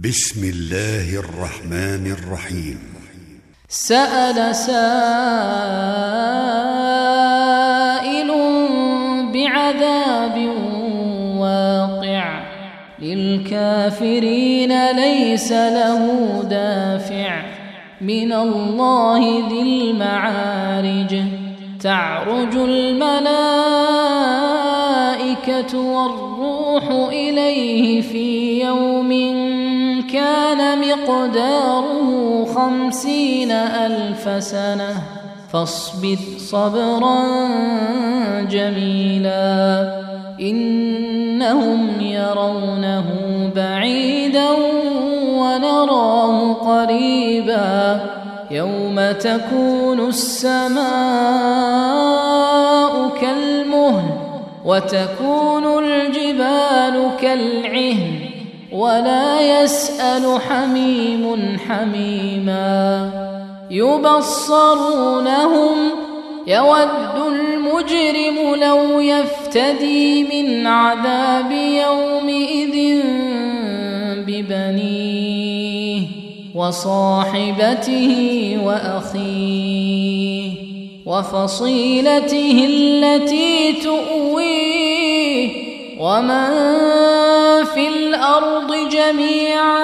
بسم الله الرحمن الرحيم. سأل سائل بعذاب واقع للكافرين ليس له دافع من الله ذي المعارج. تعرج الملائكة والروح إليه في يوم كان مقداره 50,000 سنة فاصبر صبرا جميلا إنهم يرونه بعيدا ونراه قريبا يوم تكون السماء كالمهل وتكون الجبال كالعهن ولا يسأل حميم حميما يبصرونهم يود المجرم لو يفتدي من عذاب يومئذ ببنيه وصاحبته وأخيه وفصيلته التي تؤويه ومن في الأرض جميعا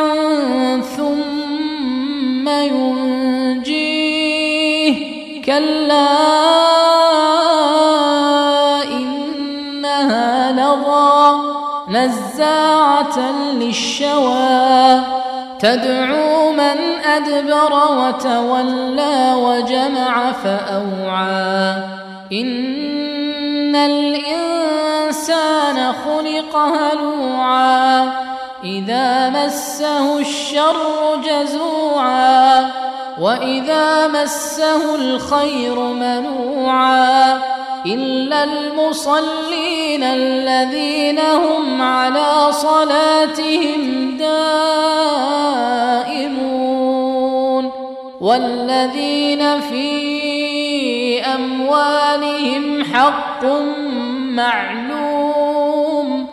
ثم ينجيه كلا إنها لظى نزاعة للشوى تدعو من أدبر وتولى وجمع فأوعى إن الإنسان خلق هلوعا إذا مسه الشر جزوعا وإذا مسه الخير منوعا إلا المصلين الذين هم على صلاتهم دائمون والذين في أموالهم حق معلوم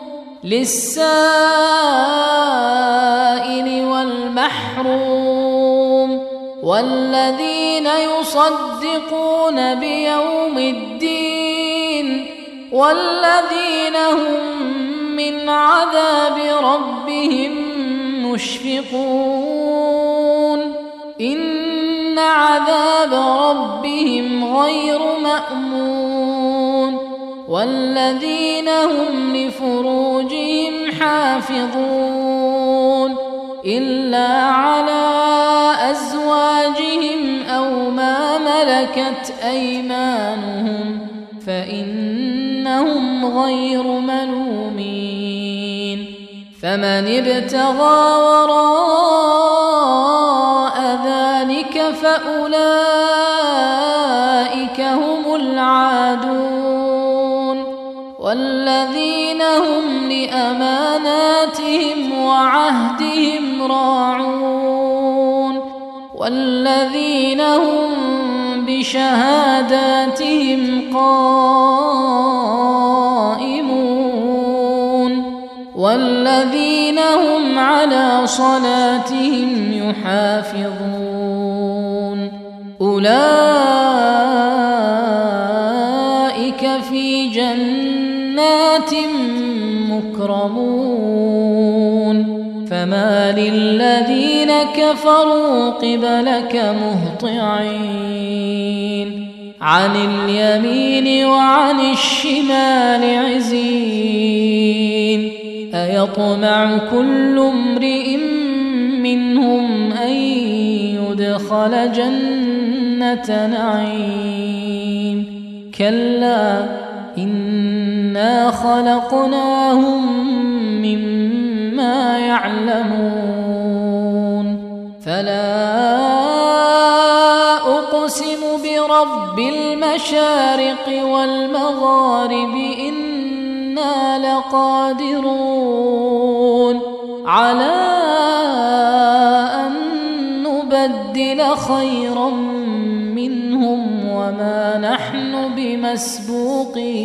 للسائل والمحروم والذين يصدقون بيوم الدين والذين هم من عذاب ربهم مشفقون إن عذاب ربهم غير مأمون والذين هم لفروجهم حافظون إلا على أزواجهم أو ما ملكت أيمانهم فإنهم غير ملومين فمن ابتغى وراء ذلك فأولئك هم العادون والذين هم لأماناتهم وعهدهم راعون والذين هم بشهاداتهم قائمون والذين هم على صلاتهم يحافظون أولئك في جنات مكرمون فما للذين كفروا قبلك مهطعين عن اليمين وعن الشمال عزين أيطمع كل امرئ منهم أن يدخل جنة نعيم كلا إنا خلقناهم مما يعلمون فلا أقسم برب المشارق والمغارب إنا لقادرون على أن نبدل خيرا منهم وما نحن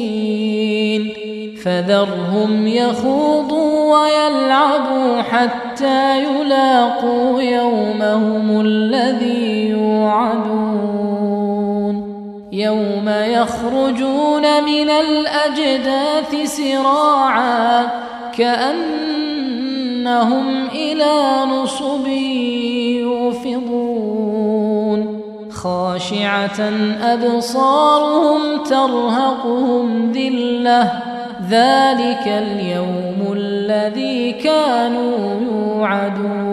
بمسبوقين فذرهم يخوضوا ويلعبوا حتى حتى يلاقوا يومهم الذي يوعدون يوم يخرجون من الأجداث سراعا كأنهم إلى نصب يوفضون خاشعة أبصارهم ترهقهم ذلة ذلك اليوم الذي كانوا يوعدون